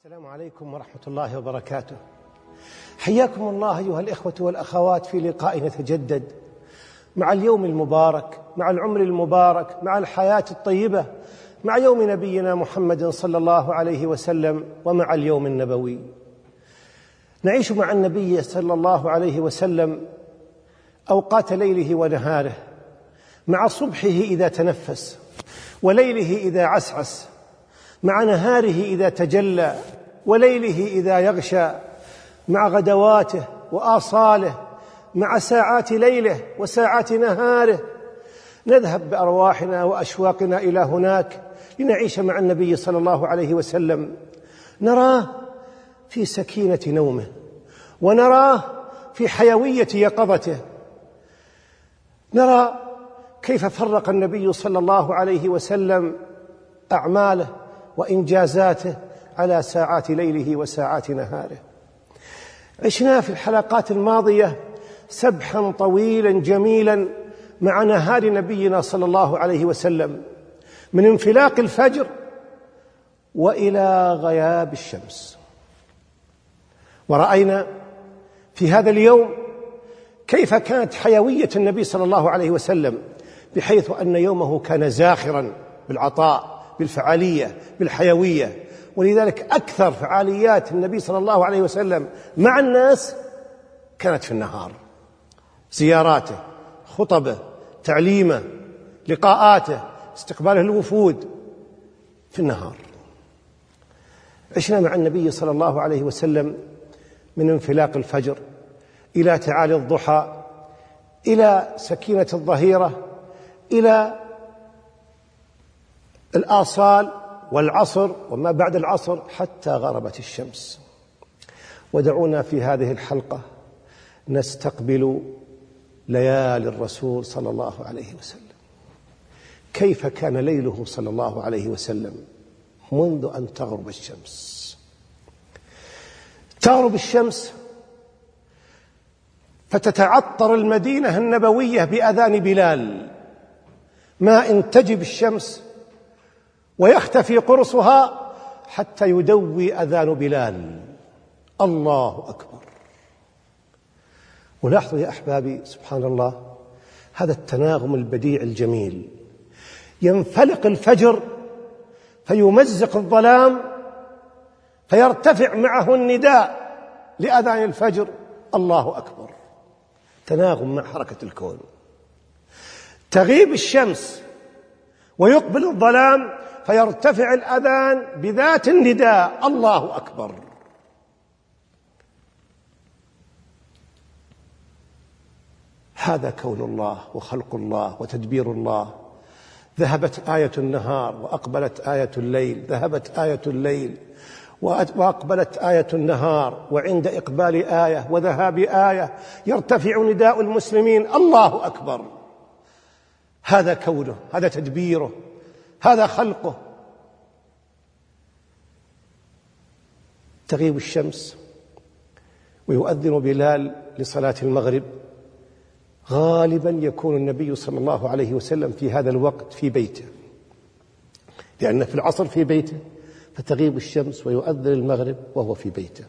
السلام عليكم ورحمة الله وبركاته. حياكم الله أيها الإخوة والأخوات في لقاء نتجدد مع اليوم المبارك، مع العمر المبارك، مع الحياة الطيبة، مع يوم نبينا محمد صلى الله عليه وسلم، ومع اليوم النبوي. نعيش مع النبي صلى الله عليه وسلم أوقات ليله ونهاره، مع صبحه إذا تنفس، وليله إذا عسعس، مع نهاره إذا تجلى، وليله إذا يغشى، مع غدواته وآصاله، مع ساعات ليله وساعات نهاره. نذهب بأرواحنا وأشواقنا إلى هناك لنعيش مع النبي صلى الله عليه وسلم، نراه في سكينة نومه، ونراه في حيوية يقظته، نرى كيف فرق النبي صلى الله عليه وسلم أعماله وإنجازاته على ساعات ليله وساعات نهاره. عشنا في الحلقات الماضية سبحا طويلا جميلا مع نهار نبينا صلى الله عليه وسلم، من انفلاق الفجر وإلى غياب الشمس. ورأينا في هذا اليوم كيف كانت حيوية النبي صلى الله عليه وسلم، بحيث أن يومه كان زاخرا بالعطاء، بالفعالية، بالحيوية. ولذلك أكثر فعاليات النبي صلى الله عليه وسلم مع الناس كانت في النهار، زياراته، خطبه، تعليمه، لقاءاته، استقباله الوفود في النهار. عشنا مع النبي صلى الله عليه وسلم من انفلاق الفجر إلى تعالي الضحى، إلى سكينة الظهيرة، إلى الآصال والعصر وما بعد العصر حتى غربت الشمس. ودعونا في هذه الحلقة نستقبل ليالي الرسول صلى الله عليه وسلم. كيف كان ليله صلى الله عليه وسلم منذ أن تغرب الشمس؟ تغرب الشمس فتتعطر المدينة النبوية بأذان بلال، ما إن تجب الشمس ويختفي قرصها حتى يدوي أذان بلال. الله أكبر. ولاحظوا يا أحبابي سبحان الله هذا التناغم البديع الجميل. ينفلق الفجر فيمزق الظلام، فيرتفع معه النداء لأذان الفجر الله أكبر. تناغم مع حركة الكون. تغيب الشمس ويقبل الظلام فيرتفع الأذان بذات النداء الله أكبر. هذا كون الله وخلق الله وتدبير الله. ذهبت آية النهار وأقبلت آية الليل، ذهبت آية الليل وأقبلت آية النهار، وعند إقبال آية وذهاب آية يرتفع نداء المسلمين الله أكبر. هذا كونه، هذا تدبيره، هذا خلقه. تغيب الشمس ويؤذن بلال لصلاة المغرب. غالبا يكون النبي صلى الله عليه وسلم في هذا الوقت في بيته، لأن في العصر في بيته، فتغيب الشمس ويؤذن المغرب وهو في بيته.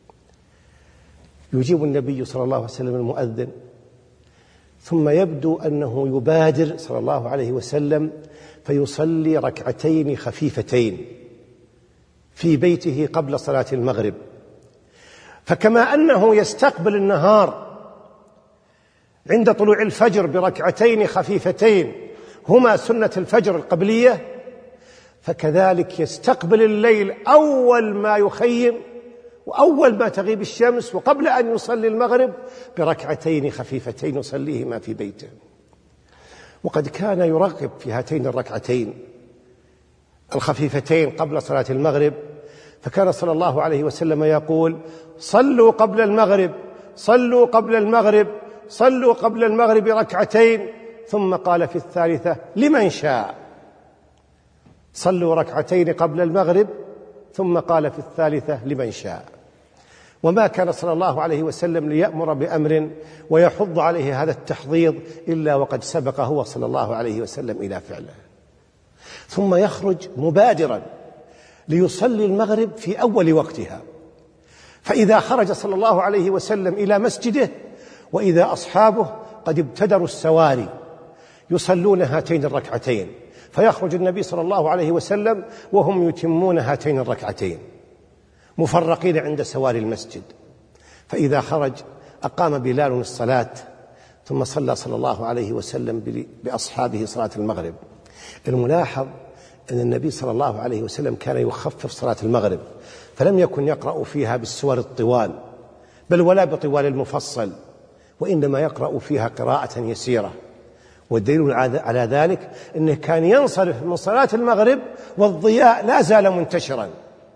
يجيب النبي صلى الله عليه وسلم المؤذن، ثم يبدو أنه يبادر صلى الله عليه وسلم فيصلي ركعتين خفيفتين في بيته قبل صلاة المغرب. فكما أنه يستقبل النهار عند طلوع الفجر بركعتين خفيفتين هما سنة الفجر القبلية، فكذلك يستقبل الليل أول ما يخيم وأول ما تغيب الشمس وقبل أن يصلي المغرب بركعتين خفيفتين يصليهما في بيته. وقد كان يرغب في هاتين الركعتين الخفيفتين قبل صلاة المغرب، فكان صلى الله عليه وسلم يقول: صلوا قبل المغرب، صلوا قبل المغرب، صلوا قبل المغرب ركعتين. ثم قال في الثالثة: لمن شاء. صلوا ركعتين قبل المغرب، ثم قال في الثالثة: لمن شاء. وما كان صلى الله عليه وسلم ليأمر بأمر ويحض عليه هذا التحضيض إلا وقد سبق هو صلى الله عليه وسلم إلى فعله. ثم يخرج مبادرا ليصلي المغرب في أول وقتها، فإذا خرج صلى الله عليه وسلم إلى مسجده وإذا أصحابه قد ابتدروا السواري يصلون هاتين الركعتين، فيخرج النبي صلى الله عليه وسلم وهم يتمون هاتين الركعتين مفرقين عند سواري المسجد. فإذا خرج أقام بلال الصلاة، ثم صلى صلى الله عليه وسلم بأصحابه صلاة المغرب. الملاحظ أن النبي صلى الله عليه وسلم كان يخفف صلاة المغرب، فلم يكن يقرأ فيها بالسور الطوال بل ولا بطوال المفصل، وإنما يقرأ فيها قراءة يسيرة. والدليل على ذلك أنه كان ينصرف من صلاة المغرب والضياء لا زال منتشرا،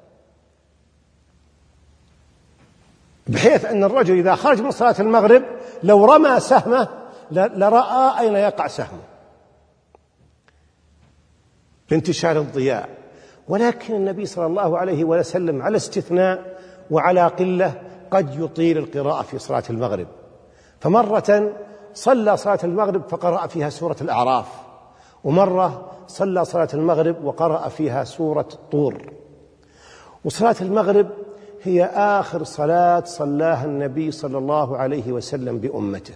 بحيث أن الرجل إذا خرج من صلاة المغرب لو رمى سهمه لرأى أين يقع سهمه لانتشار الضياء. ولكن النبي صلى الله عليه وسلم على استثناء وعلى قلة قد يطيل القراءة في صلاة المغرب، فمرة صلى صلاة المغرب فقرأ فيها سورة الأعراف، ومرة صلى صلاة المغرب وقرأ فيها سورة الطور. وصلاة المغرب هي آخر صلاة صلاها النبي صلى الله عليه وسلم بأمته،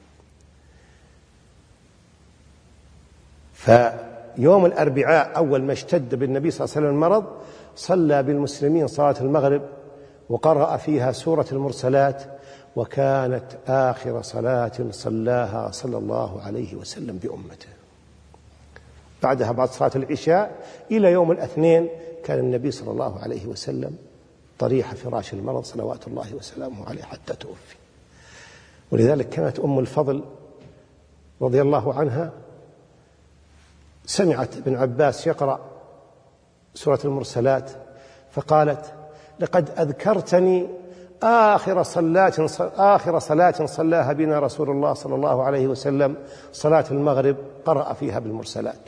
فيوم الأربعاء أول ما اشتد بالنبي صلى الله عليه وسلم المرض صلى بالمسلمين صلاة المغرب وقرأ فيها سورة المرسلات، وكانت آخر صلاة صلاها صلى الله عليه وسلم بأمته. بعدها بعد صلاة العشاء إلى يوم الاثنين كان النبي صلى الله عليه وسلم طريح فراش المرض صلوات الله وسلامه عليه حتى توفي. ولذلك كانت أم الفضل رضي الله عنها سمعت ابن عباس يقرأ سورة المرسلات فقالت: لقد أذكرتني آخر صلاة صلاها بنا رسول الله صلى الله عليه وسلم صلاة المغرب قرأ فيها بالمرسلات.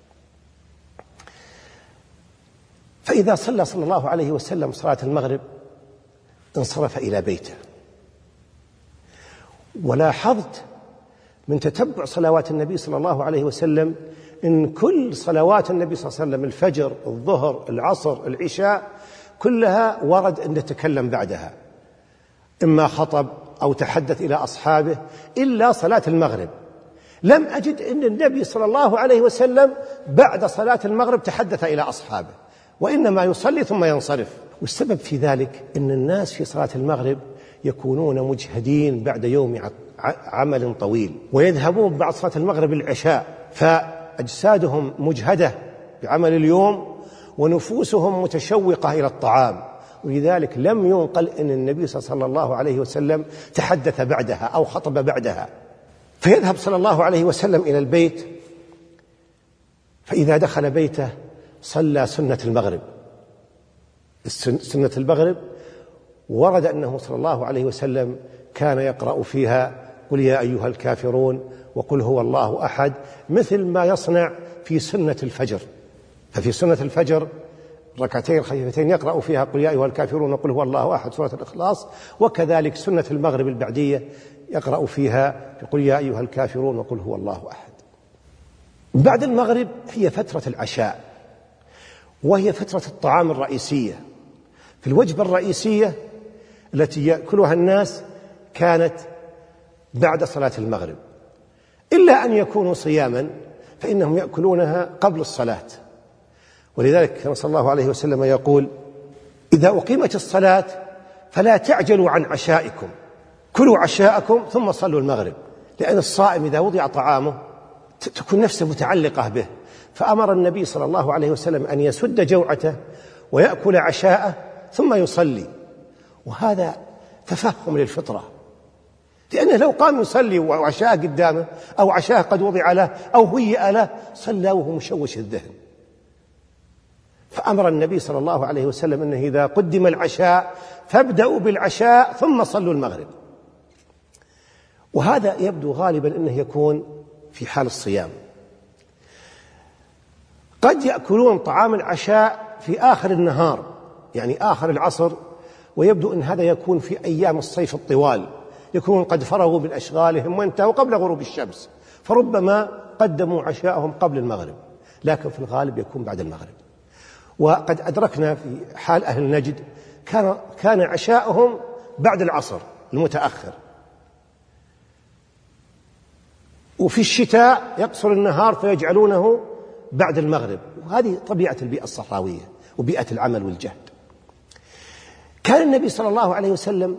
فإذا صلى صلى الله عليه وسلم صلاة المغرب انصرف إلى بيته. ولاحظت من تتبع صلوات النبي صلى الله عليه وسلم إن كل صلوات النبي صلى الله عليه وسلم الفجر الظهر العصر العشاء كلها ورد أن يتكلم بعدها، إما خطب أو تحدث إلى أصحابه، إلا صلاة المغرب لم أجد أن النبي صلى الله عليه وسلم بعد صلاة المغرب تحدث إلى أصحابه، وإنما يصلي ثم ينصرف. والسبب في ذلك أن الناس في صلاة المغرب يكونون مجهدين بعد يوم عمل طويل، ويذهبون بعد صلاة المغرب العشاء، فأجسادهم مجهدة بعمل اليوم ونفوسهم متشوقة إلى الطعام، ولذلك لم ينقل أن النبي صلى الله عليه وسلم تحدث بعدها أو خطب بعدها. فيذهب صلى الله عليه وسلم إلى البيت، فإذا دخل بيته صلى سنة المغرب. سنة المغرب ورد أنه صلى الله عليه وسلم كان يقرأ فيها قل يا أيها الكافرون وقل هو الله أحد، مثل ما يصنع في سنة الفجر. ففي سنة الفجر ركعتين خفيفتين يقرأ فيها قل يا أيها الكافرون وقل هو الله أحد سورة الإخلاص، وكذلك سنة المغرب البعدية يقرأ فيها قل يا أيها الكافرون وقل هو الله أحد. بعد المغرب هي فترة العشاء، وهي فترة الطعام الرئيسية. في الوجبة الرئيسية التي يأكلها الناس كانت بعد صلاة المغرب، إلا أن يكونوا صياما فإنهم يأكلونها قبل الصلاة. ولذلك كان صلى الله عليه وسلم يقول: إذا أقيمت الصلاة فلا تعجلوا عن عشائكم، كلوا عشاءكم ثم صلوا المغرب، لأن الصائم إذا وضع طعامه تكون نفسه متعلقة به. فأمر النبي صلى الله عليه وسلم أن يسد جوعته ويأكل عشاءه ثم يصلي، وهذا تفهم للفطرة، لأنه لو قام يصلي وعشاء قدامه أو عشاء قد وضع له أو هيئ له صلى وهو مشوش الذهن. فأمر النبي صلى الله عليه وسلم أنه إذا قدم العشاء فابدأوا بالعشاء ثم صلوا المغرب. وهذا يبدو غالبا أنه يكون في حال الصيام. قد يأكلون طعام العشاء في آخر النهار، يعني آخر العصر، ويبدو أن هذا يكون في أيام الصيف الطوال، يكونون قد فرغوا من أشغالهم وانتهوا قبل غروب الشمس، فربما قدموا عشاءهم قبل المغرب، لكن في الغالب يكون بعد المغرب. وقد أدركنا في حال أهل نجد كان عشاؤهم بعد العصر المتأخر، وفي الشتاء يقصر النهار فيجعلونه بعد المغرب، وهذه طبيعة البيئة الصحراوية وبيئة العمل والجهد. كان النبي صلى الله عليه وسلم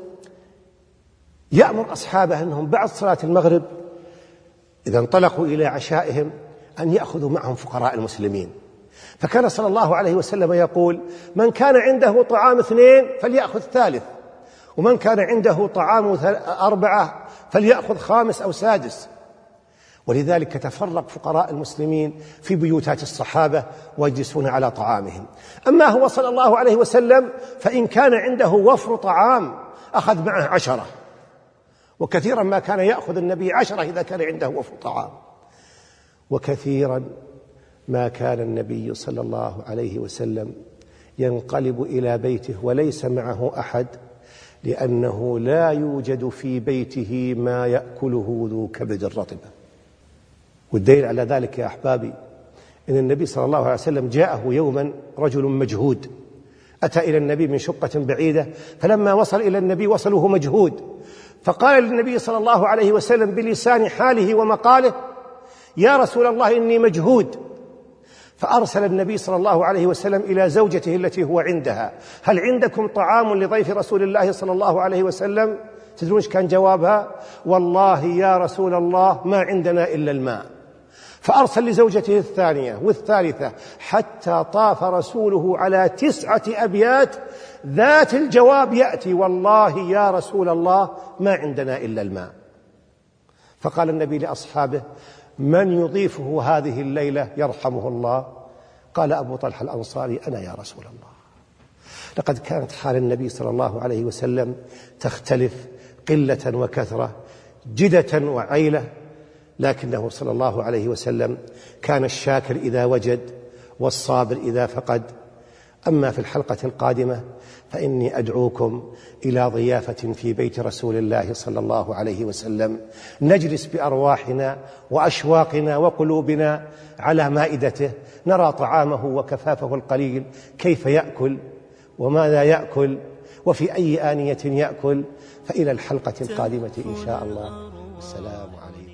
يأمر أصحابه أنهم بعد صلاة المغرب إذا انطلقوا إلى عشائهم أن يأخذوا معهم فقراء المسلمين، فكان صلى الله عليه وسلم يقول: من كان عنده طعام 2 فليأخذ 3، ومن كان عنده طعام 4 فليأخذ 5 أو 6. ولذلك تفرق فقراء المسلمين في بيوتات الصحابة ويجلسون على طعامهم. أما هو صلى الله عليه وسلم فإن كان عنده وفر طعام أخذ معه 10، وكثيرا ما كان يأخذ النبي 10 إذا كان عنده وفر طعام. وكثيرا ما كان النبي صلى الله عليه وسلم ينقلب إلى بيته وليس معه أحد، لأنه لا يوجد في بيته ما يأكله ذو كبد رطبة. والدليل على ذلك يا أحبابي إن النبي صلى الله عليه وسلم جاءه يوما رجل مجهود، أتى إلى النبي من شقة بعيدة، فلما وصل إلى النبي وصله مجهود، فقال للنبي صلى الله عليه وسلم بلسان حاله ومقاله: يا رسول الله إني مجهود. فأرسل النبي صلى الله عليه وسلم إلى زوجته التي هو عندها: هل عندكم طعام لضيف رسول الله صلى الله عليه وسلم؟ تدرون ايش كان جوابها؟ والله يا رسول الله ما عندنا إلا الماء. فأرسل لزوجته الثانية والثالثة حتى طاف رسوله على 9 أبيات ذات الجواب يأتي: والله يا رسول الله ما عندنا إلا الماء. فقال النبي لأصحابه: من يضيفه هذه الليلة يرحمه الله؟ قال أبو طلحة الأنصاري: أنا يا رسول الله. لقد كانت حال النبي صلى الله عليه وسلم تختلف قلة وكثرة، جدة وعيلة، لكنه صلى الله عليه وسلم كان الشاكر إذا وجد والصابر إذا فقد. أما في الحلقة القادمة فإني أدعوكم إلى ضيافة في بيت رسول الله صلى الله عليه وسلم، نجلس بأرواحنا وأشواقنا وقلوبنا على مائدته، نرى طعامه وكفافه القليل كيف يأكل وماذا يأكل وفي أي آنية يأكل. فإلى الحلقة القادمة إن شاء الله. السلام عليكم.